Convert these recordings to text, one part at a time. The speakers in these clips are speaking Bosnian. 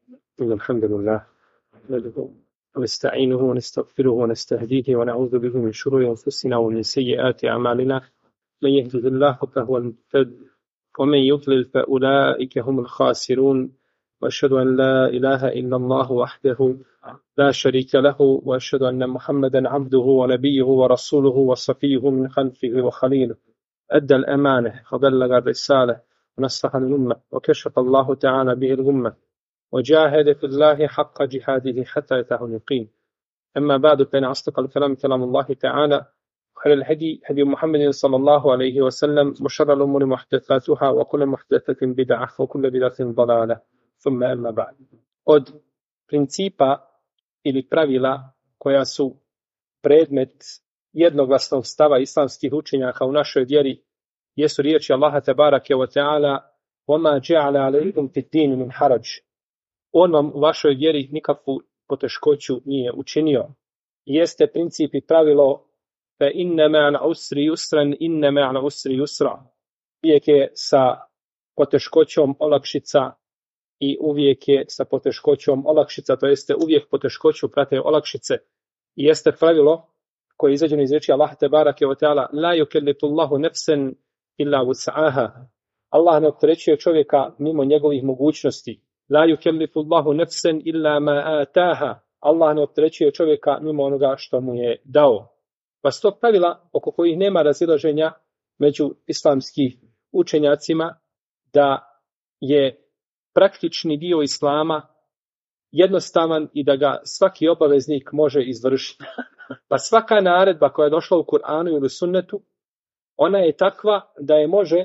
إن الحمد لله نحمده ونستعينه ونستغفره ونستهديه ونعوذ به من شرور أنفسنا ومن سيئات أعمالنا. من يهده الله فهو المهتد ومن يضلل فأولئك هم الخاسرون. وأشهد أن لا إله إلا الله وحده لا شريك له وأشهد أن محمدا عبده ونبيه ورسوله وصفيه من خلفه وخليله. أدى الأمانة وبلغ الرسالة ونصح الأمة وكشف الله تعالى به الغمة وجاهد في الله حق جهاده حتى أتاه اليقين. أما بعد فإن أصدق الكلام كلام الله تعالى وخير الهدي هدي محمد صلى الله عليه وسلم وشر الأمور محدثاتها وكل محدثة بدعة وكل بدعة ضلالة ثم أما بعد. Od principa ili pravila koja su predmet jednoglasnog stava islamskih učenjaka u našoj vjeri jesu riječi Allaha tebarake wa ta'ala: وَمَا جَعَلَ عَلَيْكُمْ فِي الدِّينِ مِنْ حَرَجٍ. On vam u vašoj vjeri nikakvu poteškoću nije učinio. Jeste princip i pravilo fa inna ma'al usri yusran inna ma'al usri yusra. Uvijek je sa poteškoćom olakšica i uvijek je sa poteškoćom olakšica, to jeste uvijek poteškoću prate olakšice. I jeste pravilo koje je izađeno iz riječi Allaha tebarake wa ta'ala: la yukellifu Allahu nafsan illa wus'aha. Allah ne opterećuje čovjeka mimo njegovih mogućnosti. La yukellifu Allahu nafsan illa ma ataha. Allah ne opterećuje čovjeka mimo onoga što mu je dao. Pa sto pravila oko kojih nema razilaženja među islamskih učenjacima da je praktični dio islama jednostavan i da ga svaki obaveznik može izvršiti. Pa svaka naredba koja je došla u Kur'anu ili sunnetu, ona je takva da je može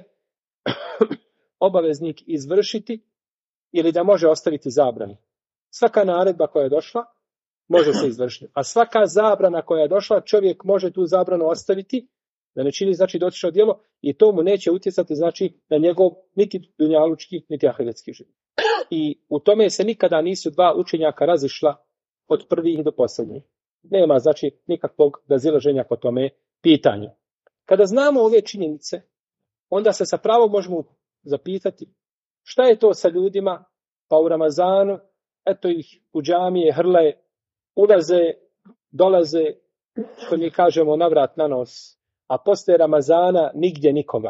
obaveznik izvršiti ili da može ostaviti zabranu. Svaka naredba koja je došla može se izvršiti. A svaka zabrana koja je došla, čovjek može tu zabranu ostaviti, da ne čini znači dotično djelo, i to mu neće utjecati znači na njegov niti dunjalučki niti ahiretski život. I u tome se nikada nisu dva učenjaka razišla od prvih do posljednjih. Nema znači nikakvog razilaženja po tome pitanju. Kada znamo ove činjenice, onda se sa pravom možemo zapitati šta je to sa ljudima pa u Ramazanu, eto ih u džamije hrle, ulaze, dolaze, što mi kažemo navrat na nos, a poslije Ramazana nigdje nikoga.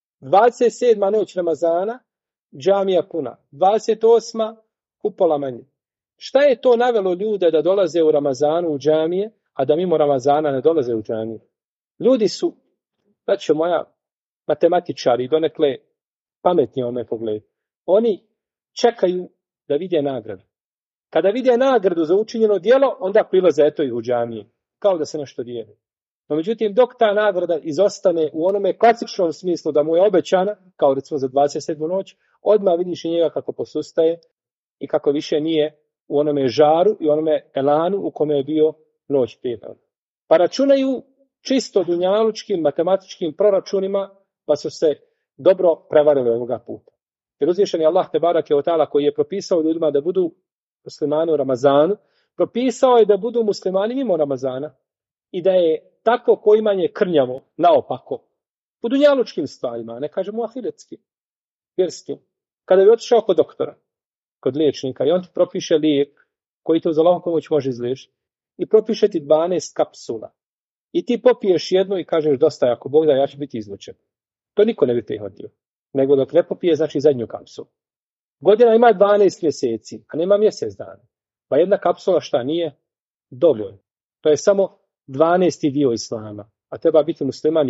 27. noć Ramazana, džamija puna. 28. upola manje. Šta je to navelo ljude da dolaze u Ramazanu u džamije, a da mimo Ramazana ne dolaze u džamije? Ljudi su, znači moja, matematičari, donekle pametni u ome pogledu. Oni čekaju da vide nagradu. Kada vide nagradu za učinjeno djelo, onda prilaze eto i u džamije, kao da se nešto dijeli. No međutim, dok ta nagrada izostane u onome klasičnom smislu da mu je obećana, kao recimo za 27. noć, odmah vidiš i njega kako posustaje i kako više nije u onome žaru i onome elanu u kome je bio noć prije. Pa računaju čisto dunjalučkim, matematičkim proračunima, pa su se dobro prevarili ovoga puta. Jer uzvišen je Allah tebarake wa ta'ala koji je propisao ljudima da budu muslimani u Ramazanu, propisao je da budu muslimani mimo Ramazana i da je tako poimanje krnjavo, naopako, u dunjalučkim stvarima, ne kažemo ahiretskim, vjerskim. Kada bi otišao kod doktora, kod liječnika i on ti propiše lijek koji te uz Allahovu pomoć može izliječiti i propiše ti 12 kapsula i ti popiješ jednu i kažeš dosta, ako Bog da ja ću biti izlučen. To niko ne bi prihvatio. Nego dok ne popije, znači zadnju kapsulu. Godina ima 12 mjeseci, a nema mjesec dana. Pa jedna kapsula šta nije? Dovoljno. To je samo 12. dio islama. A treba biti musliman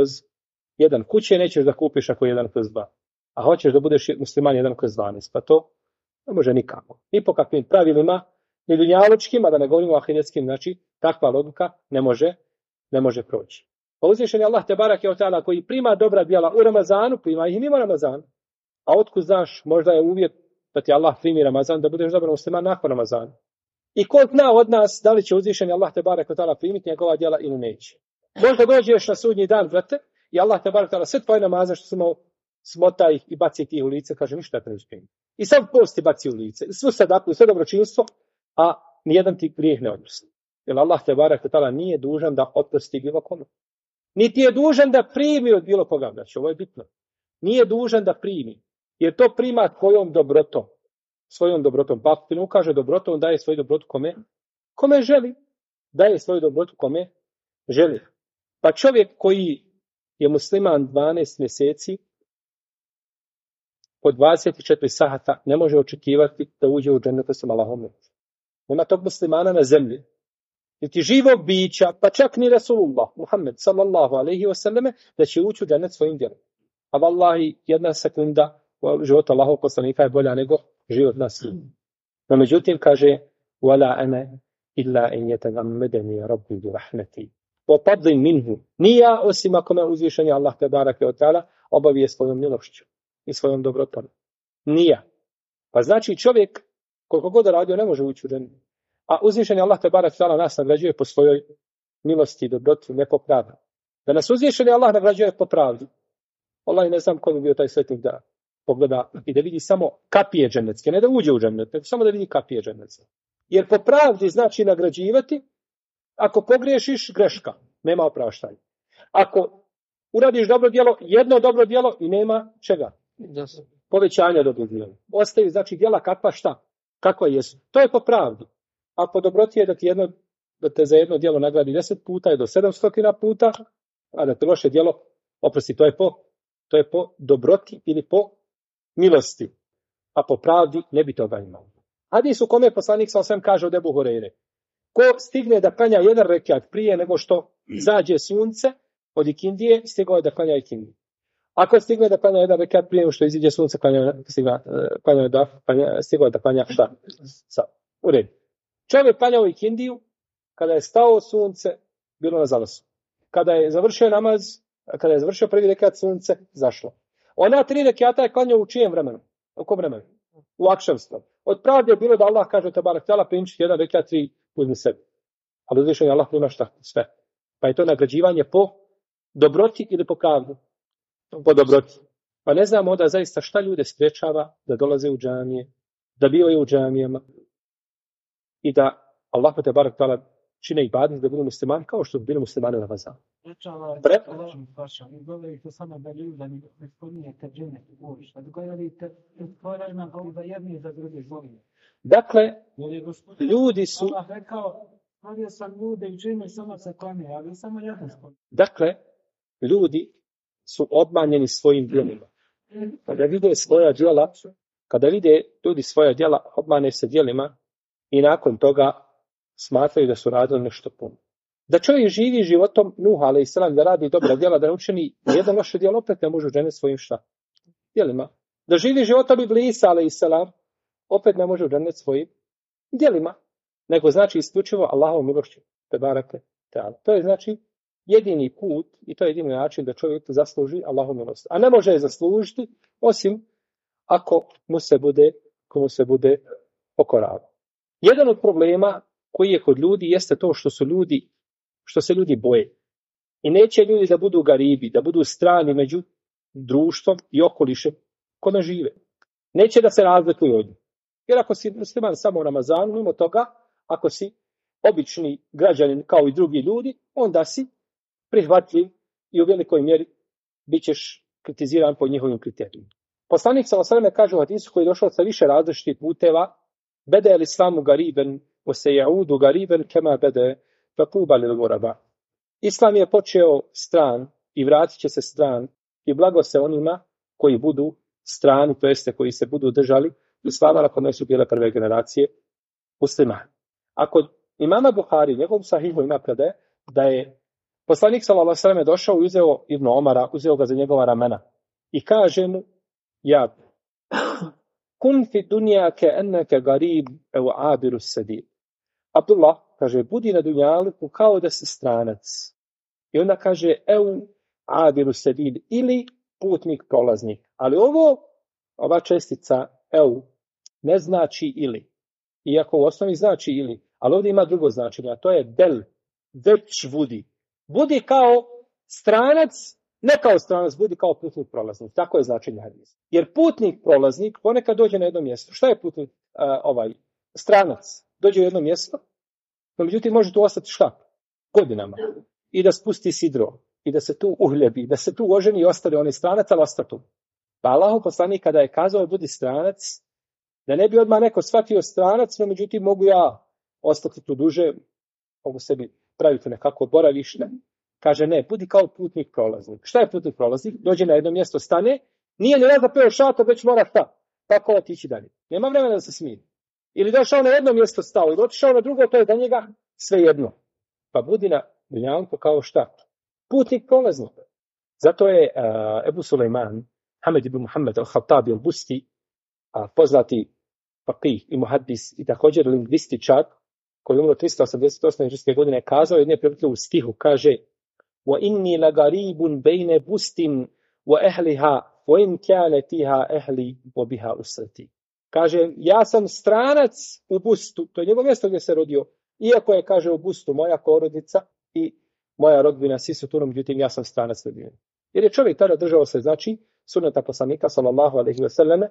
1/1. Kuće nećeš da kupiš ako je 1/2. A hoćeš da budeš musliman 1/12. Pa to ne može nikako. Ni po kakvim pravilima, ni dunjalučkim, a da ne govorimo o ahiretskim, znači takva logika ne može proći. Pa uzvišen je Allah tebarake wa ta'ala koji prima dobra djela u Ramazanu, prima ih i mimo Ramazana. A otkud znaš, možda je uvjet da ti Allah primi Ramazan, da budeš dobar musliman nakon Ramazana. I ko zna od nas da li će uzvišeni Allah tebareke ve taala primiti njegova djela ili neće. Možda dođeš na sudnji dan, brate, i Allah tebareke ve taala sve tvoje namaze što smo smota ih i baci ti u lice, kaže ništa ne uspijem. I sad posti baci u lice, sve sadaku, sve dobročinstvo, a nijedan ti grijeh ne oprosti. Jer Allah tebareke ve taala nije dužan da oprosti bilo kome. Niti je dužan da primi od bilo koga, znači ovo je bitno. Nije dužan da primi, jer to prima tvojom dobrotom. svojom dobrotom. Pa ako ti ne ukaže dobrotu, on daje svoju dobrotu kome želi. Daje svoju dobrotu kome želi. Pa čovjek koji je musliman 12 mjeseci, po 24 sahata ne može očekivati da uđe u džennet osim Allahom. Nema tog muslimana na zemlji. Niti živog bića, pa čak ni Rasulullah, Muhammed sallallahu alaihi wasallame, da će ući u džennet svojim djelom. A vallahi, jedna sekunda života Allahov poslanika je bolja nego život nas. No međutim, kaže, wala ana illa en yatagammadani rabbi bi rahmeti. Wa fadlin minhu. Nija osim ako me uzvišeni Allah te barake od ta'ala obavije svojom milošću i svojom dobrotom. Nija. Pa znači čovjek koliko god radio ne može ući u džennet. A uzvišeni Allah te barake od ta'ala nas nagrađuje po svojoj milosti i dobroti, ne po pravdi. Da nas uzvišeni Allah nagrađuje po pravdi. Wallahi ne znam ko bi bio taj svetnik da pogleda i da vidi samo kapije džennetske, ne da uđe u džennet, nego samo da vidi kapije džennetske. Jer po pravdi znači nagrađivati, ako pogriješiš, greška, nema opraštanja. Ako uradiš dobro djelo, jedno dobro djelo i nema čega? Povećanja dobrog djela. Ostaju znači djela kakva jesu. To je po pravdi. A po dobroti je da te za jedno djelo nagradi 10 puta i do 700 puta, a da te loše djelo, oprosti, to je po dobroti ili po milosti. A po pravdi ne bi toga imao. Hadis u kome poslanik s.a.v. kaže od Ebu Hureyre: ko stigne da klanja jedan rekat prije nego što zađe sunce od ikindije, stigao je da klanja ikindiju. Ako stigne da klanja jedan rekat prije nego što iziđe sunce, stigao je da klanja šta? U redu. Čovjek klanjao ikindiju, kada je stao sunce, bilo na zalasu. Kada je završio namaz, kada je završio prvi rekat, sunce zašlo. Ona 3 rekata je klanjao u čijem vremenu? U kom vremenu? U akšamstvu. Od pravde je bilo da Allah kaže te barak tela primiti jedan rekat 3 uzmi sebi. Ali uzvišen je Allah prima šta? Sve. Pa je to nagrađivanje po dobroti ili po pravdu? Po dobroti. Pa ne znamo onda zaista šta ljude sprečava da dolaze u džamije, da bivaju u džamijama i da Allah te barak tela čine ibadet da budu muslimani kao što su bili muslimani na Ramazanu. Dakle, ljudi su ljudi su obmanjeni svojim djelima. Kada vide ljudi svoja djela, obmane se djelima i nakon toga smatraju da su radili nešto puno. Da čovjek živi životom Nuh a.s. da radi dobra djela, da ne učini jedno loše djelo, opet ne može uđeniti svojim šta? Djelima. Da živi životom Iblisa a.s. opet ne može uđeniti svojim djelima. Nego znači isključivo Allahovom milošću. To je znači jedini put i to je jedini način da čovjek zasluži Allahovu milost. A ne može je zaslužiti osim ako mu se bude pokoravao. Jedan od problema koji je kod ljudi jeste to što se ljudi boje. I neće ljudi da budu garibi, da budu strani među društvom i okolišem kome žive. Neće da se razlikuju od njih. Jer ako si musliman samo u Ramazanu, mimo toga, ako si obični građanin kao i drugi ljudi, onda si prihvatljiv i u velikoj mjeri bit ćeš kritiziran po njihovim kriterijima. Poslanik s.a.v. kaže u hadisu koji je došao sa više različitih puteva: bede el islamu gariben, o se jaudu gariben, kema bede, fa tuba lil ghuraba. Islam je počeo stran i vratit će se stran i blago se onima koji budu strani, to jeste koji se budu držali islama nakon koje su bile prve generacije muslimani. A kod imama Buhari, njegovom sahihu ima predaje da je poslanik s.a.v. došao i uzeo Ibn Omara, uzeo ga za njegova ramena i kaže mu: ja kun fi dunja ke enneke garib ev abiru sedib. Abdullah kaže: budi na dunjaluku kao da si stranac. I onda kaže: ev abiru sedib, ili putnik prolaznik. Ali ova čestica ev ne znači ili. Iako u osnovi znači ili. Ali ovdje ima drugo značenje, a to je del. Već budi. Budi kao stranac, ne kao stranac, budi kao putnik prolaznik. Tako je značenje hadisa. Jer putnik prolaznik ponekad dođe na jedno mjesto. Šta je putnik stranac? Dođe u jedno mjesto, no međutim može tu ostati šta? Godinama. I da spusti sidro. I da se tu uhljebi. Da se tu oženi i ostane onaj stranac, ali ostati tu. Pa Allahov poslanik kada je kazao budi stranac, Da ne bi odmah neko shvatio stranac, no međutim mogu ja ostati tu duže, mogu sebi praviti nekako boravište. Kaže ne, budi kao putnik prolaznik. Šta je putnik prolaznik? Dođe na jedno mjesto, stane, nije ni zapeo šator, već mora šta? Tako otići dalje. Nema vremena da se smiri. Ili došao na jedno mjesto stao, ili otišao na drugo, to je za njega sve jedno. Pa budi na dunjalku kao šta? Putnik prolaznik. Zato je Ebu Sulejman, Hamed ibn Muhammed al-Khattabi al-Busti, poznati faqih i muhaddis i također lingvističar, koji je umro 388. hidžrske godine, kazao jedne prilike u stihu, kaže wa inni lagaribun bejne bustin wa ehliha wa in kjane tiha ehli wa biha usrati. Kaže, ja sam stranac u Bustu, to je njegovo mjesto gdje se rodio, iako je, kaže, u Bustu moja porodica i moja rodbina, svi su tu, međutim, ja sam stranac rodbine. Jer je čovjek tada držao se, znači, sunneta poslanika, sallallahu alejhi ve selleme,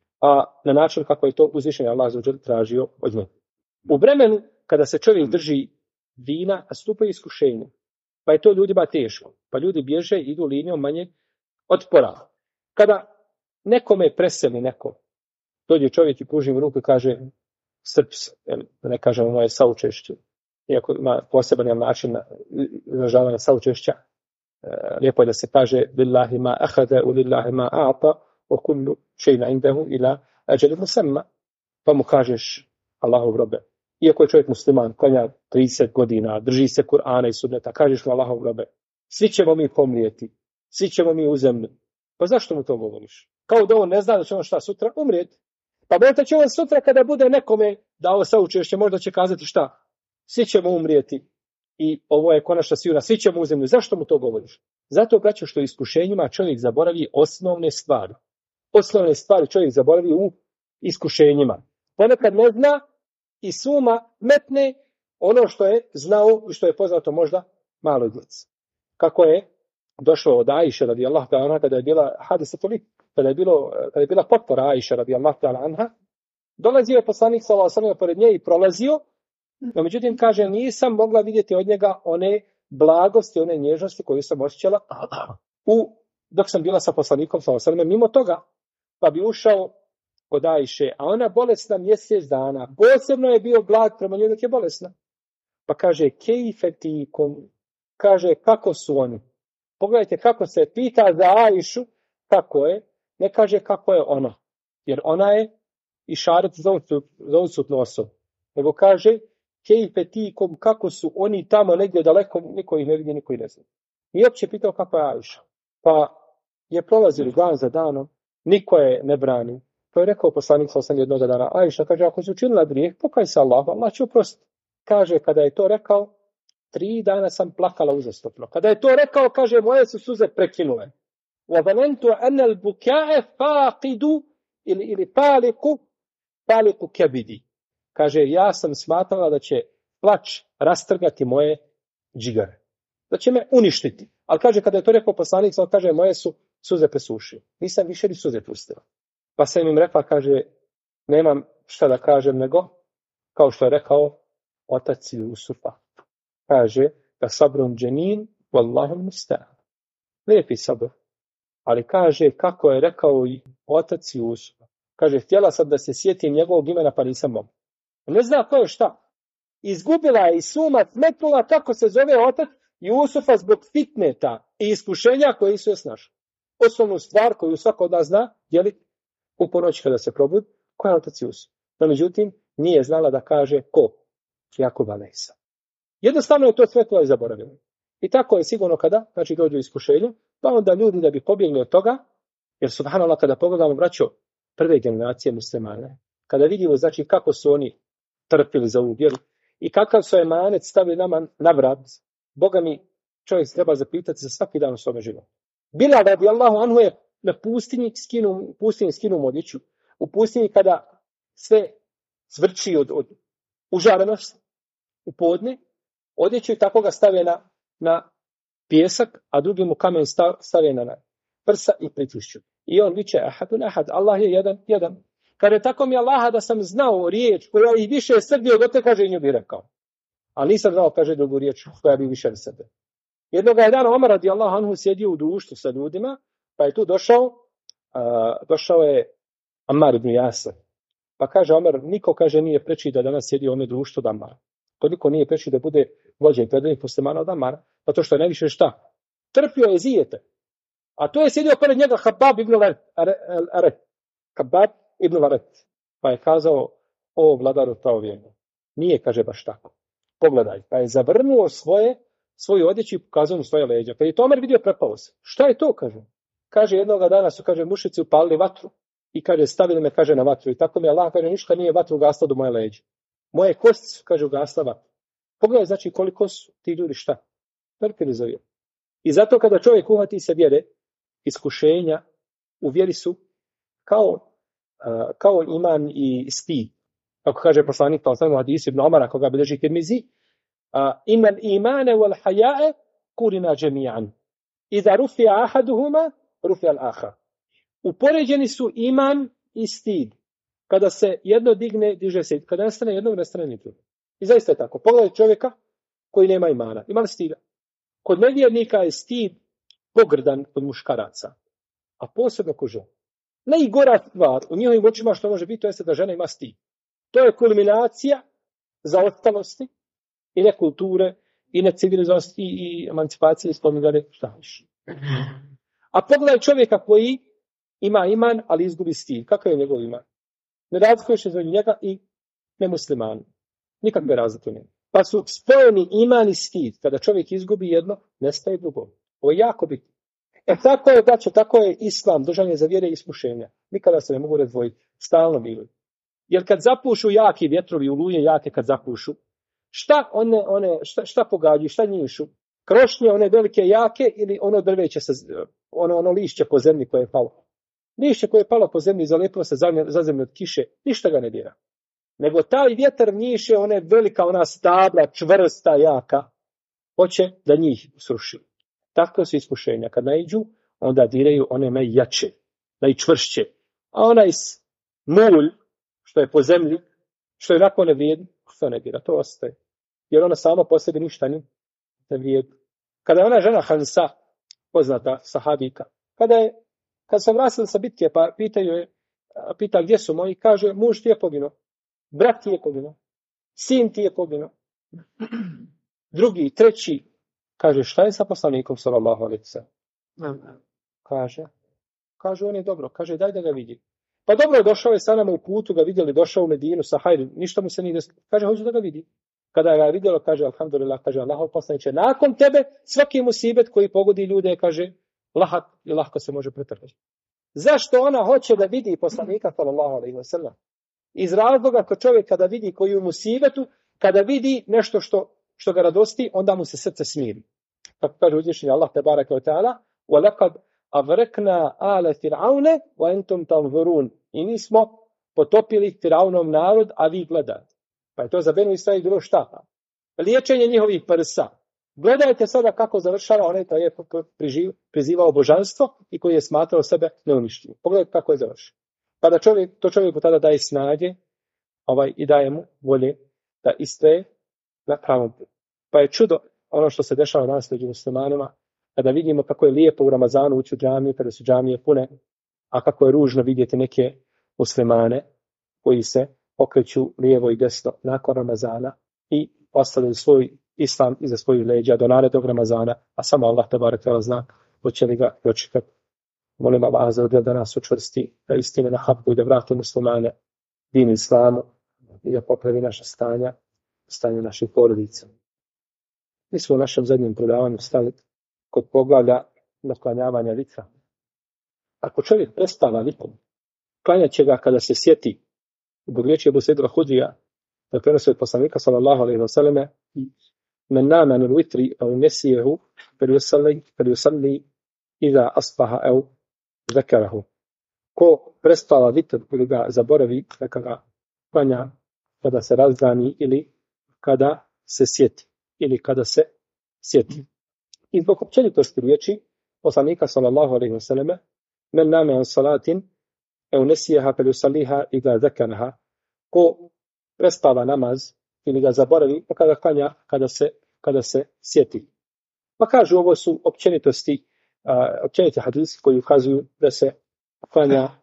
a na način kako je to uzvišeni Allah azza wa dželle tražio od njega. U vremenu kada se čovjek drži vina, nastupaju iskušenje, pa je to ljudima teško, pa ljudi bježe i idu linijom manje otpora. Kada nekome preseli neko, dođe čovjek i pruži mu ruku i kaže srp se, da ne kažemo moje saučešće, iako ima poseban način izražavanja saučešća, lijepo je da se kaže billahi ma ahada u lillahi ma a'ta wa kullu shay'in indahu ila ajalin musamma, pa mu kažeš Allahov robe, iako je čovjek musliman, klanja 30 godina, drži se Kur'ana i sunneta, kažeš mu Allahov robe, svi ćemo mi pomrijeti, svi ćemo mi u zemlju. Pa zašto mu to govoriš? Kao da on ne zna da će on šta sutra umrijeti. Pa možda će on sutra kada bude nekome dao saučešće, možda će kazati šta? Svi ćemo umrijeti i ovo je konačna sigurna, svi ćemo u zemlju. Zašto mu to govoriš? Zato, braćo, što iskušenjima čovjek zaboravi osnovne stvari. Osnovne stvari čovjek zaboravi u iskušenjima. Ponekad ne zna i suma metne ono što je znao i što je poznato možda malo djeci. Kako je došlo od Ajše radijallahu ta'ala anha, kada je bila hadisatolik, kada je bila potpora Ajše radijallahu ta'ala anha, dolazio je poslanik sallallahu alejhi ve sellem pored nje i prolazio, no međutim kaže nisam mogla vidjeti od njega one blagosti, one nježnosti koju sam osjećala dok sam bila sa poslanikom sallallahu alejhi ve sellem mimo toga, pa bi ušao kod Ajše, a ona bolesna mjesec dana, posebno je bio blag prema njoj dok je bolesna. Pa kaže kejfetikum, kaže kako su oni. Pogledajte kako se pita za Ajšu, kako je, ne kaže kako je ona, jer ona je išaret za odsutnu osobu, nego kaže kejfetikum, kako su oni tamo negdje daleko, niko ih ne vidi, niko ih ne zna. I uopće pitao kako je Ajša, pa je prolazili dan za danom, niko je ne brani. To je rekao poslanik sallallahu jednog dana, Ajša kaže, ako si učinila grijeh, pokaj se Allahu, Allah će oprostiti. Kaže, kada je to rekao, 3 dana sam plakala uzastopno. Kada je to rekao, kaže, moje su suze prekinule. وَظَنَنْتُ أَنَّ الْبُكَاءَ فَاقِدُ ili paliku kebidi. Kaže, ja sam smatrala da će plač rastrgati moje džigare. Da će me uništiti. Ali kaže, kada je to rekao poslanik, kaže, moje su suze presušile. Nisam više ni suze pustila. Pa sam im rekla, kaže, nemam šta da kažem nego, kao što je rekao otac Jusufa. Kaže, da sabrun dženin, wallahu musta'an. Lijepi sabr. Ali kaže, kako je rekao i otac Jusufa. Kaže, htjela sam da se sjetim njegovog imena, pa nisam mogla. Ne zna ko je šta. Izgubila je i suma, metnula kako se zove otac Jusufa zbog fitneta i iskušenja koje su je snašli. Osnovnu stvar koju svako od nas zna, je li u ponoć kada se probudi, ko je otac Jusuf. No, međutim, nije znala da kaže ko. Jakub alejsa. Jednostavno je to svetlo i zaboravilo. I tako je sigurno kada, znači dođu iskušenju, pa onda ljudi da bi pobjegli od toga, jer subhanallah kada pogledamo, braćo, prve generacije muslimana, kada vidimo znači kako su oni trpili za ovu vjeru i kakav su emanet stavili nama na vrat, Boga mi čovjek se treba zapitati za svaki dan u svome životu. Bilal radijallahu anhu je na pustinji skinuo odjeću. U pustinji kada sve cvrči od užarenosti u podne, odjeću i tako ga stave na pijesak, a drugi mu kamen stave na prsa i pritišću. I on viče ahadun ahad, Allah je jedan. Kada je tako mi Allaha da sam znao riječ koja i više srdio, do te kaže i nju bi rekao. Ali nisam znao, kaže drugu riječ koja bi više srdio. Jednog je dana Omar radijallahu anhu sjedio u društvu sa ljudima, pa je tu došao je Ammar ibn Jasir. Pa kaže Omer, niko kaže nije preči da danas sjedi u ome društvu Damara. To niko nije preči da bude vođen predvodnik muslimana od Damara, zato što je najviše šta? Trpio je zijete. A to je sjedio pored njega Habab ibn Aret. Habab ibn Aret. Pa je kazao, o vladaru pravovjerni. Nije, kaže, baš tako. Pogledaj. Pa je zavrnuo svoju odjeću i pokazao mu svoje leđa. Pa je to Omer vidio, prepao se. Šta je to, kaže? Kaže, jednoga dana su, kaže, mušici upalili vatru i kaže, stavili me, kaže, na vatru. I tako mi Allah, kaže, ništa nije vatru ugasla do moje leđe. Moje kosti su, kaže, ugasla vatru. Pogledaj, znači, koliko su ti ljudi šta? Trpili za vjeru. I zato kada čovjek uhvati se vjere, iskušenja u vjeri su kao iman i stid. Kako kaže poslanik u hadisu ibn Omara, koga bilježi Tirmizi, iman imane wal hajae kurina džemijan. Iza rufija ahaduhuma, rufija al-ahar. Upoređeni su iman i stid. Kada se jedno digne, diže se. Kada nestane jedno, nestane ni drugo. I zaista je tako. Pogledaj čovjeka koji nema imana. Ima li stida? Kod nevjernika je stid pogrdan kod muškaraca. A posebno kod žena. Najgora stvar u njihovim očima što može biti, to je da žena ima stid. To je kulminacija zaostalosti i nekulture i necivilizosti i emancipacije spominjane šta više. A pogledaj čovjeka koji ima iman, ali izgubi stid. Kakav je njegov iman? Ne razlikuješ između njega i nemuslimana. Nikakve razlike nema. Pa su spojeni iman i stid. Kada čovjek izgubi jedno, nestaje drugo. Ovo je jako bitno. Tako je, braćo, tako je islam, držanje za vjere i iskušenja. Nikada se ne mogu razdvojiti. Stalno bili. Jer kad zapušu jaki vjetrovi, oluje jake kad zapušu, šta pogađaju, šta njišu? Krošnje, one velike jake ili ono drveće, ono lišće po zemlji koje je palo? Lišće koje je palo po zemlji, zalepilo se za zemlju od kiše, ništa ga ne dira. Nego taj vjetar njiše, ona je velika, ona stabla, čvrsta, jaka, hoće da njih sruši. Tako su iskušenja. Kad naiđu, onda diraju one najjače, najčvršće. A onaj mulj, što je po zemlji, što je onako nevrijedno, to ne dira, to ostaje. Jer ona sama po sebi ništa ne vrijedi. Kada je ona žena Hansa, poznata sahabika, kad sam vratila sa bitke, pa pita gdje su moji, kaže, muž ti je poginuo, brat ti je poginuo, sin ti je poginuo, drugi, treći, kaže, šta je sa poslanikom sallallahu alejhi ve sellem? Kaže, on je dobro, kaže, daj da ga vidi. Pa dobro, došao je sa nama u putu, ga vidjeli, došao u Medinu sa hajr, ništa mu se nije desilo. Kaže, hoću da ga vidi. Kada ga je vidjelo, kaže, alhamdulillah, kaže, Allahov poslaniče, nakon tebe svaki musibet koji pogodi ljude, kaže, lahat i lahko se može pretrpiti. Zašto ona hoće da vidi poslanika sallallahu alejhi ve sellem? Iz razloga kod čovjek kada vidi koju musibetu, kada vidi nešto što ga radosti, onda mu se srce smiri. Tako kaže uzvišeni Allah te bareke ve taala, wa laqad avrakna ala fir'auna wa antum tanzurun. I mi smo potopili Firaunov narod, a vi gledate. Pa je to za Benu Israil bilo šta? Liječenje njihovih prsa. Gledajte sada kako završava onaj koji je prizivao božanstvo i koji je smatrao sebe neuništivim. Pogledajte kako je završio. Pa da čovjeku tada daje snage i daje mu volje da istraje na pravom putu. Pa je čudo ono što se dešava danas među muslimanima, kada vidimo kako je lijepo u Ramazanu ući u džamiju, kada su džamije pune, a kako je ružno vidjeti neke muslimane koji se okreću lijevo i desno nakon Ramazana i ostavljaju svoj islam iza svojih leđa do narednog Ramazana, a samo Allah tebarek ve zna hoće li ga dočekati. Molim Allah azza wa da nas učvrsti, da istine na haku i da vrati muslimane din islamu i da popravi naša stanje naših porodica. Mi smo u našem zadnjem predavanju stali kod poglavlja naklanjavanja vitra. Ako čovjek prestava vitrom, klanjat će ga kada se sjeti, zbog riječi Ebu Sejda al-Hudrija, da prenosi od poslanika sallallahu alejhi ve selleme, men nama an al-witri aw nasiyahu falyusalli idha asbaha aw zakarahu. Ko prestava vitr ili ga zaboravi, neka ga klanja kada se razdani ili kada se sjeti. I zbog općenitosti riječi poslanika sallallahu alejhi ve selleme, men nama an salatin aw nasiyaha falyusalliha idha zakaraha. Ko prestava namaz ili ga zaboravi, pa kada klanja kada se sjeti. Pa kažu, ovo su općeniti hadisi koji ukazuju da se klanja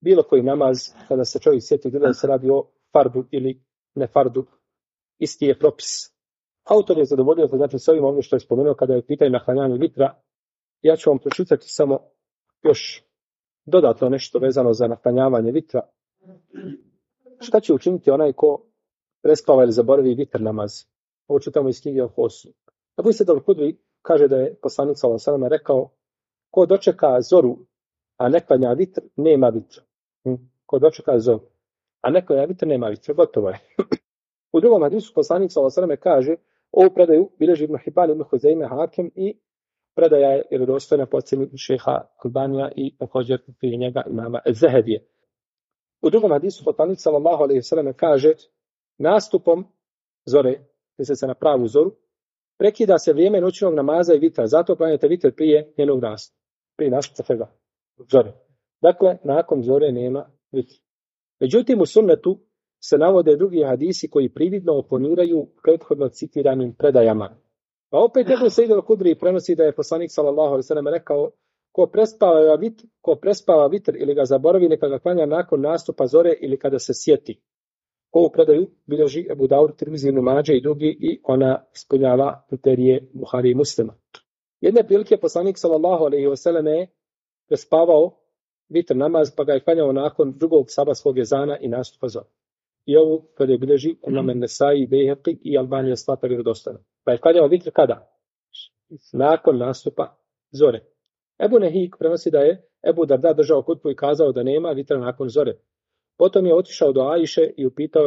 bilo koji namaz, kada se čovjek sjeti da se radi o fardu ili ne fardu, isti je propis. Autor je zadovoljio, znači s ovim ono što je spomenuo kada je pitanje naklanjanje vitra. Ja ću vam pročitati samo još dodatno nešto vezano za naklanjavanje vitra. Šta će učiniti onaj ko prespava ili zaboravi vitr namaz? Ovo čitamo iz knjige o Hosu. Abu Sa'id al-Hudri kaže da je poslanik sallallahu alejhi ve sellem rekao: ko dočeka zoru, a ne klanja vitr, nema vitra. Ko dočeka zoru, a ne klanja vitr, nema vitra. Gotovo je. U drugom hadisu poslanik sallallahu alejhi ve sellem kaže: ovu predaju bilježi Ibn Hibban, Ibn Huzejme, Hakim i predaja je vjerodostojna po ocjeni šeha Albanija i također prije njega imama Zehebije. U drugom hadisu poslanik sallallahu alejhi ve sellem kaže: nastupom zore, misli se na pravu zoru, prekida se vrijeme noćnog namaza i vitra, zato klanjate vitr prije njenog nastupa. Prije nastupa svega zore. Dakle, nakon zore nema vitra. Međutim, u sunnetu se navode drugi hadisi koji prividno oponiraju prethodno citiranim predajama. A opet Ebu Sa'id al-Hudri prenosi da je poslanik sallallahu alejhi ve sellem rekao: ko prespava vitr ili ga zaboravi, neka ga klanja nakon nastupa zore ili kada se sjeti. Ovu predaju bilježi Ebu Daud, Tirmizi, Ibn Mađe i drugi i ona ispunjava kriterije Buhari i Muslima. Jedne prilike poslanik sallallahu alejhi ve sellem je prespavao vitr namaz, pa ga je klanjao nakon drugog sabatskog ezana i nastupa zore. I ovu predaju bilježi Imam Nesai, Bejheqi i Albanija smatra vjerodostojno. Pa je klanjao vitr kada? Nakon nastupa zore. Ebu Nehik prenosi da je Ebu Darda držao hutbu i kazao da nema vitra nakon zore. Potom je otišao do Ajše i upitao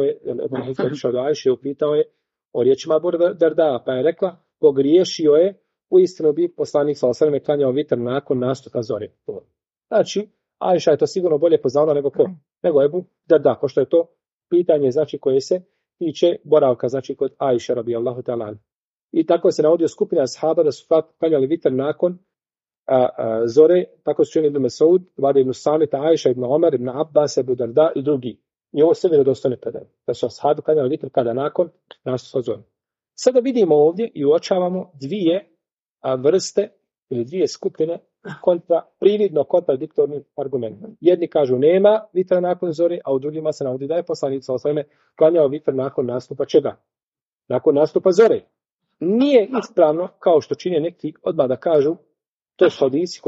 je o riječima Ebu Darda, pa je rekla: pogriješio je, uistinu bi poslanik sallallahu alejhi ve sellem klanjao vitr nakon nastupa zore. Znači, Ajša je to sigurno bolje poznala nego ko? Nego Ebu Darda, ko što je to pitanje, znači, koje se tiče boravka, znači, kod Ajše radijallahu ta'ala. I tako se navodio skupina ashaba da su klanjali vitr nakon zore, tako su činili Ibn Mesaud, Vade ibn Samita, Ajša ibn Omer, ibn Abbas, Ebu Darda i drugi. I ovo sve vjerodostojne predaje. Da su ashabi klanjali vitr kada nakon nastupa zore. Sada vidimo ovdje i uočavamo dvije vrste ili dvije skupine prividno kontradiktornih argumenta. Jedni kažu nema vitra nakon zore, a u drugima se navodi da je poslanik sallallahu alejhi ve sellem klanjao vitr nakon nastupa čega? Nakon nastupa zore. Nije ispravno, kao što čine neki odmah da kažu, to su hadisi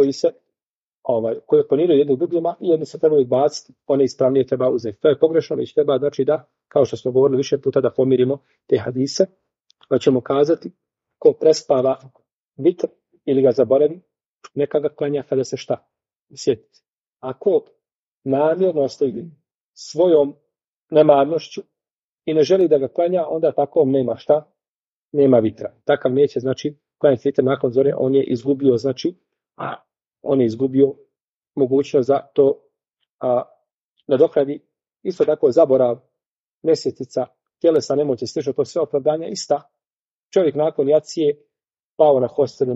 koji oponiraju jednim drugima i jedni se trebaju baciti, one ispravnije treba uzeti. To je pogrešno, već treba znači da, kao što smo govorili više puta, da pomirimo te hadise, pa ćemo kazati ko prespava vitr ili ga zaboravi, neka ga klanja kada se šta sjeti. Ako namjerno ostavi svojom nemarnošću i ne želi da ga klanja, onda takom nema šta, nema vitra. Takav neće, znači, klanjati vitr nakon zore, on je izgubio, znači, on je izgubio mogućnost za to nadoknadi. Isto tako zaborav, nesjetica, tjelesa nemoći, slično, to sve opravdanja ista. Čovjek nakon jacije pao na hostelu,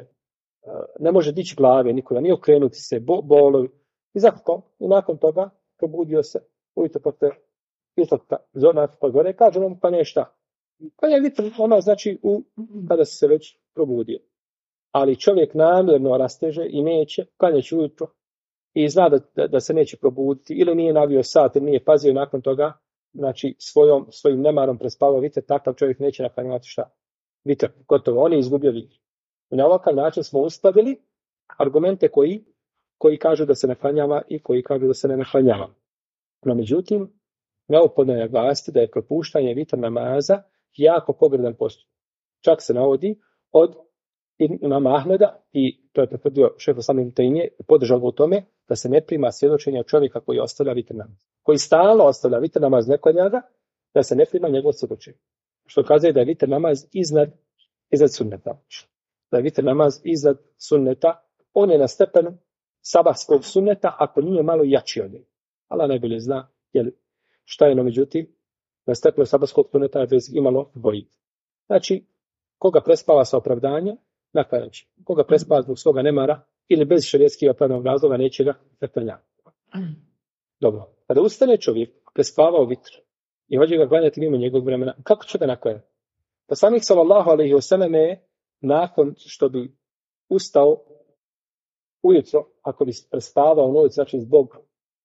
ne može dići glave nikoga, ni okrenuti se, bolovi. I zato, i nakon toga probudio se, ujutro posle izlaska zore, kaže nam pa nešto. Pa je vitr, ono znači kada se već probudio. Ali čovjek namjerno rasteže i neće, klanjaći ujutro i zna da se neće probuditi, ili nije navio sat, ili nije pazio nakon toga, znači svojim nemarom prespavao vitr, takav čovjek neće naklanjati šta? Vitr, gotovo, on je izgubio vitr. I na ovakav način smo uskladili argumente koji kažu da se naklanjava i koji kažu da se ne naklanjava. No međutim, neophodno je naglasiti da je propuštanje vitra namaza jako pogrdan postupak. Čak se navodi od imama Ahmeda, i to je potvrdio šejh Islam Tejmije, podržao ga u tome da se ne prima svjedočenje od čovjeka koji ostavlja vitr namaz. Koji stalno ostavlja vitr namaz, ne klanja ga, da se ne prima njegovo svjedočenje. Što kazuje da je vitr namaz iznad sunneta. Da je vitr namaz iznad sunneta, on je na stepenu sabahskog sunneta ako nije malo jači od njega. Allah najbolje zna šta je, no međutim, na stepenu sabahskog sunneta je bez imalo dvoji. Znači, koga prespava sa opravdanja, naklanjaće. Koga prespava zbog svoga nemara ili bez šerijetskih opravdanog razloga, neće ga naklanjati. Dobro, kada ustane čovjek, prespavao vitr i hoće ga klanjati mimo njegovog vremena, kako će ga naklanjati? Poslanik sallallahu alejhi ve sellem je nakon što bi ustao ujutro, ako bi prespavao noć, znači zbog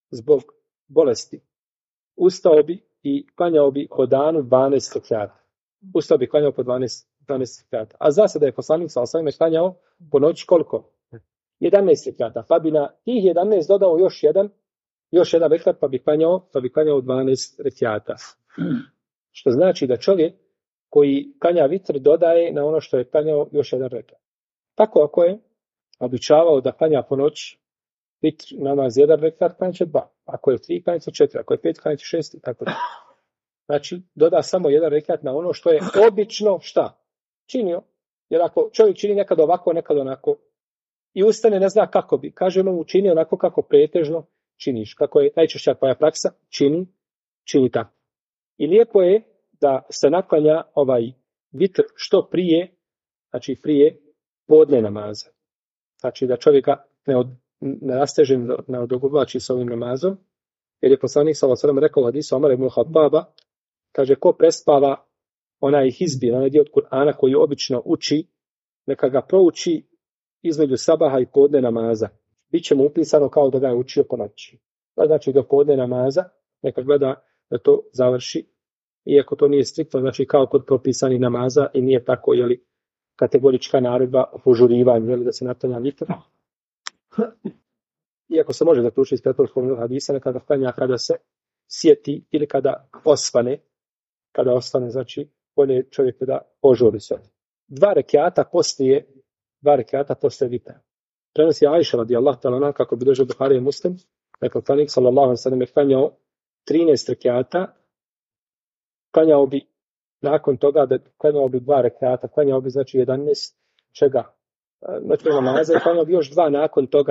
zbog bolesti, ustao bi i klanjao bi po danu 12 rekiata. Ustao bi klanjao po 12 rekiata. A zna se da je poslanik sallallahu alejhi ve sellem klanjao po noći koliko? 11 rekiata. Pa bi na tih 11 dodao još jedan rekiat, pa bi klanjao 12 rekiata. Što znači da čovjek koji klanja vitr dodaje na ono što je klanjao još jedan rekiat. Tako ako je običavao da klanja po noći vitr namaz jedan rekiat, klanjaće 2. Ako je 3, klanjaće 4. Ako je 5, klanjaće 6 i tako da. Znači, doda samo jedan rekiat na ono što je obično šta? Činio. Jer ako čovjek čini nekad ovako, nekad onako i ustane ne zna kako bi, kaže mu učini onako kako pretežno činiš. Kako je najčešća tvoja praksa, čini tako. I lijepo je da se naklanja ovaj vitr što prije, znači prije podne namaza. Znači da čovjeka ne rasteže, ne odugovlači s ovim namazom, jer je poslanik sallallahu alejhi ve sellem rekao u hadisu Omara ibn Khattaba, kaže ko prespava onaj hizbi, onaj dio od Kur'ana koji obično uči, neka ga prouči između sabaha i podne namaza. Biće mu upisano kao da ga je učio po noći. To znači do podne namaza, neka gleda da to završi, iako to nije striktno, znači kao kod propisani namaza i nije tako, jeli, kategorička naredba o požurivanju, jeli, da se naklanja vitr. Iako se može zaključiti iz prethodnog hadisa, nekada klanja kada se sjeti ili kada osvane, znači bolje čovjek da požuri se. 2 rekiata poslije vitra. Prenosi Ajša radijallahu ta'ala anha, kako bi došao Buhari i Muslim, rekao poslanik sallallahu alejhi ve sellem je klanjao 13 rekiata, klanjao bi nakon toga klanjao bi 2 rekiata, klanjao bi znači 11 čega? Noćnog namaza, klanjao bi još 2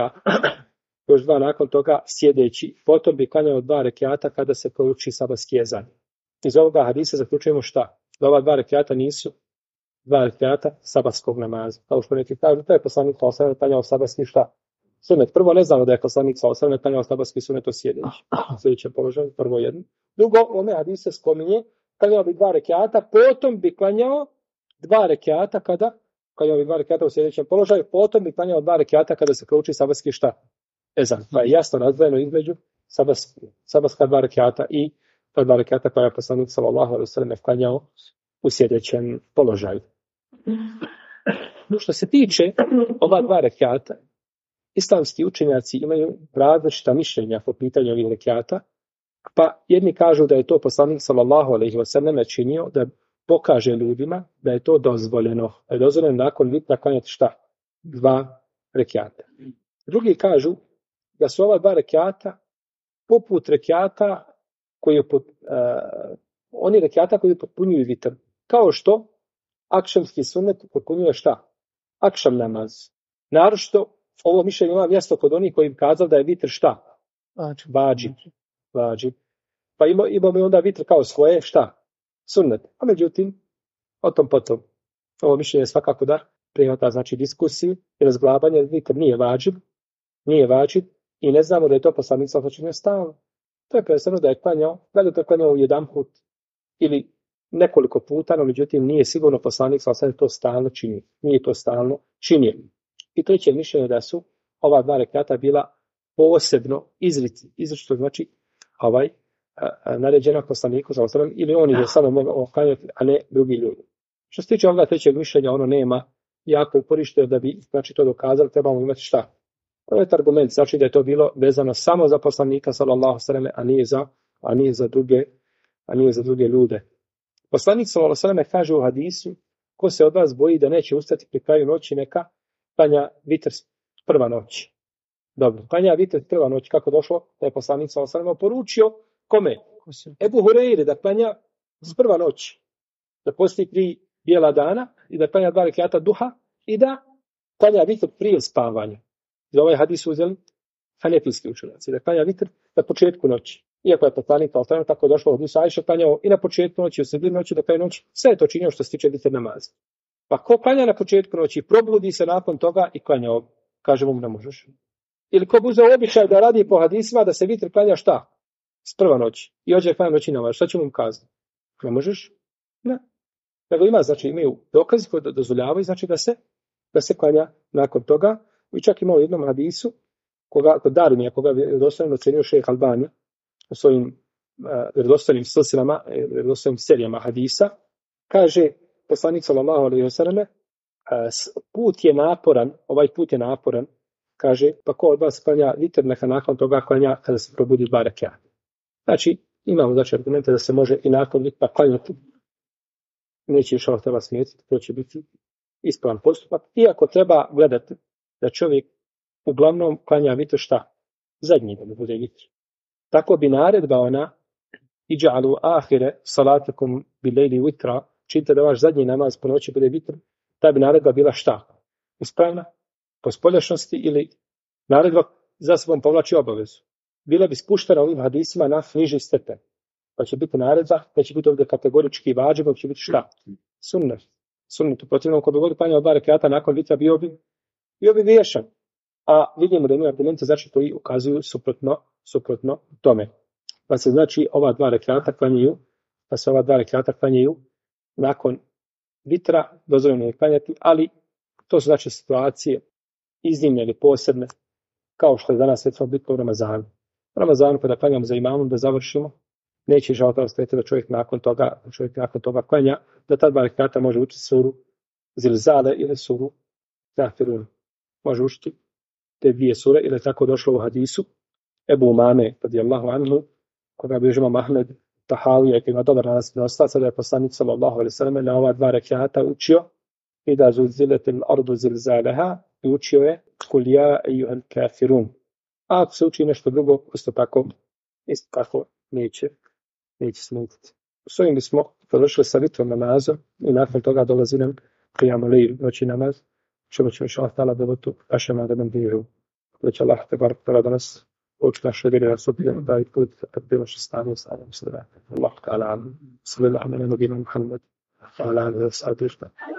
nakon toga sjedeći. Potom bi klanjao 2 rekiata kada se prouči sabatski ezan. Iz ovoga hadisa zaključujemo šta? Da ova 2 rekiata nisu 2 rekiata sabatskog namaza. Kao što neki kažu, to je poslanik sallallahu alejhi ve sellem klanjao sabatski šta? Sunet. Prvo ne znamo da je poslanik sallallahu alejhi ve sellem klanjao sabatski sunet o sjedeći. Sljedeće položaj, prvo jedno. Drugo, ome hadise spominje, klanjao bi 2 rekiata, potom bi klanjao 2 rekiata kada klanjao bi 2 rekiata u sljedećem položaju, potom bi klanjao 2 rekiata kada se prouči sabatski šta? Ezan. Pa je jasno razdvojeno između sabatska 2 rekiata i ta 2 rekiata koja je poslanik sallallahu alejhi ve sellem klanjao u sljedećem položaju. Što se tiče ova 2 rekiata, islamski učenjaci imaju različita mišljenja po pitanju ovih rekiata, pa jedni kažu da je to poslanik sallallahu alejhi ve sellem činio da pokaže ljudima da je to dozvoljeno. Da je dozvoljeno nakon vitra klanjati šta? 2 rekiata. Drugi kažu da su ova 2 rekiata poput rekiata oni rekiata koji potpunjuju vitr. Kao što akšamski sunnet potpunjuje šta? Akšam namaz. Naročito ovo mišljenje ima mjesto kod onih koji im kazali da je vitr šta? Vađib. Pa imamo onda vitr kao svoje šta? Sunnet. A međutim, o tom potom. Ovo mišljenje je svakako da prihvata znači diskusiju i razglabanje. Vitr nije vađib i ne znamo da je to poslanik sallallahu alejhi ve sellem stalno. To je presano da je klanjao, da je to klanjao jedan put ili nekoliko puta, no međutim nije sigurno poslanik sallallahu alejhi ve sellem to stalno činio. Nije to stalno činio. I treće mišljenje da su ova 2 rekiata bila posebno izričito znači naređena poslaniku sallallahu alejhi ve sellem ili oni je samo mogao klanjati, a ne drugi ljudi. Što se tiče ovoga trećeg mišljenja, ono nema jako uporište da bi znači to dokazali, trebamo imati šta? Ovo je argument, znači da je to bilo vezano samo za poslanika sallallahu alejhi ve sellem, a nije za druge ljude. Poslanik sallallahu alejhi ve sellem kaže u hadisu: ko se od vas boji da neće ustati pri kraju noći, neka klanja vitr prva noć. Dobro, klanja vitr prva noć, kako došlo? Da je poslanik sallallahu alejhi ve sellem poručio kome? Ebu Hureyre da klanja prva noć, da posti 3 bijela dana i da klanja 2 rekiata duha i da klanja vitr prije spavanja. Za ovaj hadis uzeli hanefijski učenjaci, da klanja vitr na početku noći. Iako je poslanik tako je došlo od hadisu Ajše, klanjao i na početku noći, u sredini noći, do kraja noći, sve je to činio što se tiče vitr namaza. Pa ko klanja na početku noći, probudi se nakon toga i klanja, kažemo mu ne možeš. Ili ko bi uzeo običaj da radi po hadisima da se vitr klanja šta? S prva noći. I ođe klanja noći namaz. Šta ćemo mu kazati? Ne možeš? Ne. Nego imaju dokazi koji dozvoljavaju, znači da se klanja nakon toga. I čak ima u jednom hadisu kod Darimi, koga je vjerodostojno ocenio šejh Albani u svojim vjerodostojnim silsilama, vjerodostojnim serijama hadisa, kaže poslanik sallallahu alejhi ve selleme, put je naporan, ovaj put je naporan, kaže, pa ko od vas klanja vitr, neka nakon toga klanja kada se probudi 2 rekata. Znači, imamo argumente da se može i nakon vitra klanjati. Neće još ovo treba smijetiti, to će biti ispravan postupak. Iako treba gledati da čovjek uglavnom klanja vitr šta? Zadnji da mu bude vitr. Tako bi naredba ona iđa'alu ahire salatakum bilejli vitra, činite da vaš zadnji namaz po noći bude vitr, ta bi naredba bila šta? Ispravna? Po spoljašnosti ili naredba za sobom povlači obavezu? Bila bi spuštena ovim hadisima na niži stepen. Pa će biti naredba, neće biti ovdje kategorički vađiv, će biti šta? Sunnet. Sunnet. U protivnom, kod bi god klanjao 2 rekata nakon vitra bio bi vješan. A vidimo da imaju argumente, znači to i ukazuju suprotno tome. Pa se znači ova 2 rekata klanjaju nakon vitra, dozvoljeno je klanjati, ali to su znači situacije iznimne ili posebne, kao što je danas recimo bitno u Ramazanu. U Ramazanu kada klanjamo za imamom da završimo, neće žalta ostaviti da čovjek nakon toga klanja, da ta 2 rekata može učiti suru Zilzale ili suru Kafirun. Može učiti te 2 sure, ili tako došlo u hadisu Ebu Umame, radijallahu anhu, koga bi žima Mahmed Tahavija, koji ima dobar naslov, sada je poslanik sallallahu alejhi ve selleme na ova 2 rekata učio Ida zulziletil ardu zilzaleha i učio je Kul ja ejuhel kafirun. A ako se uči nešto drugo, isto tako neće smutiti. S ovim bismo završili sa vitrom namazom i nakon toga dolazi nam Qiyamul Lejl, noći namaz, ćemo inšallah ta'ala dovotu ašema da nam biju. Da će Allah te barak ta'ala da nas uči naše vjere na sudbine, da i put kad bilo što stanio se da Allah ta'ala sallallahu alaihi wa sallam Muhammed wa ala alihi wa sahbihi